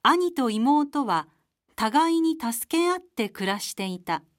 兄と妹は互いに助け合って暮らしていた。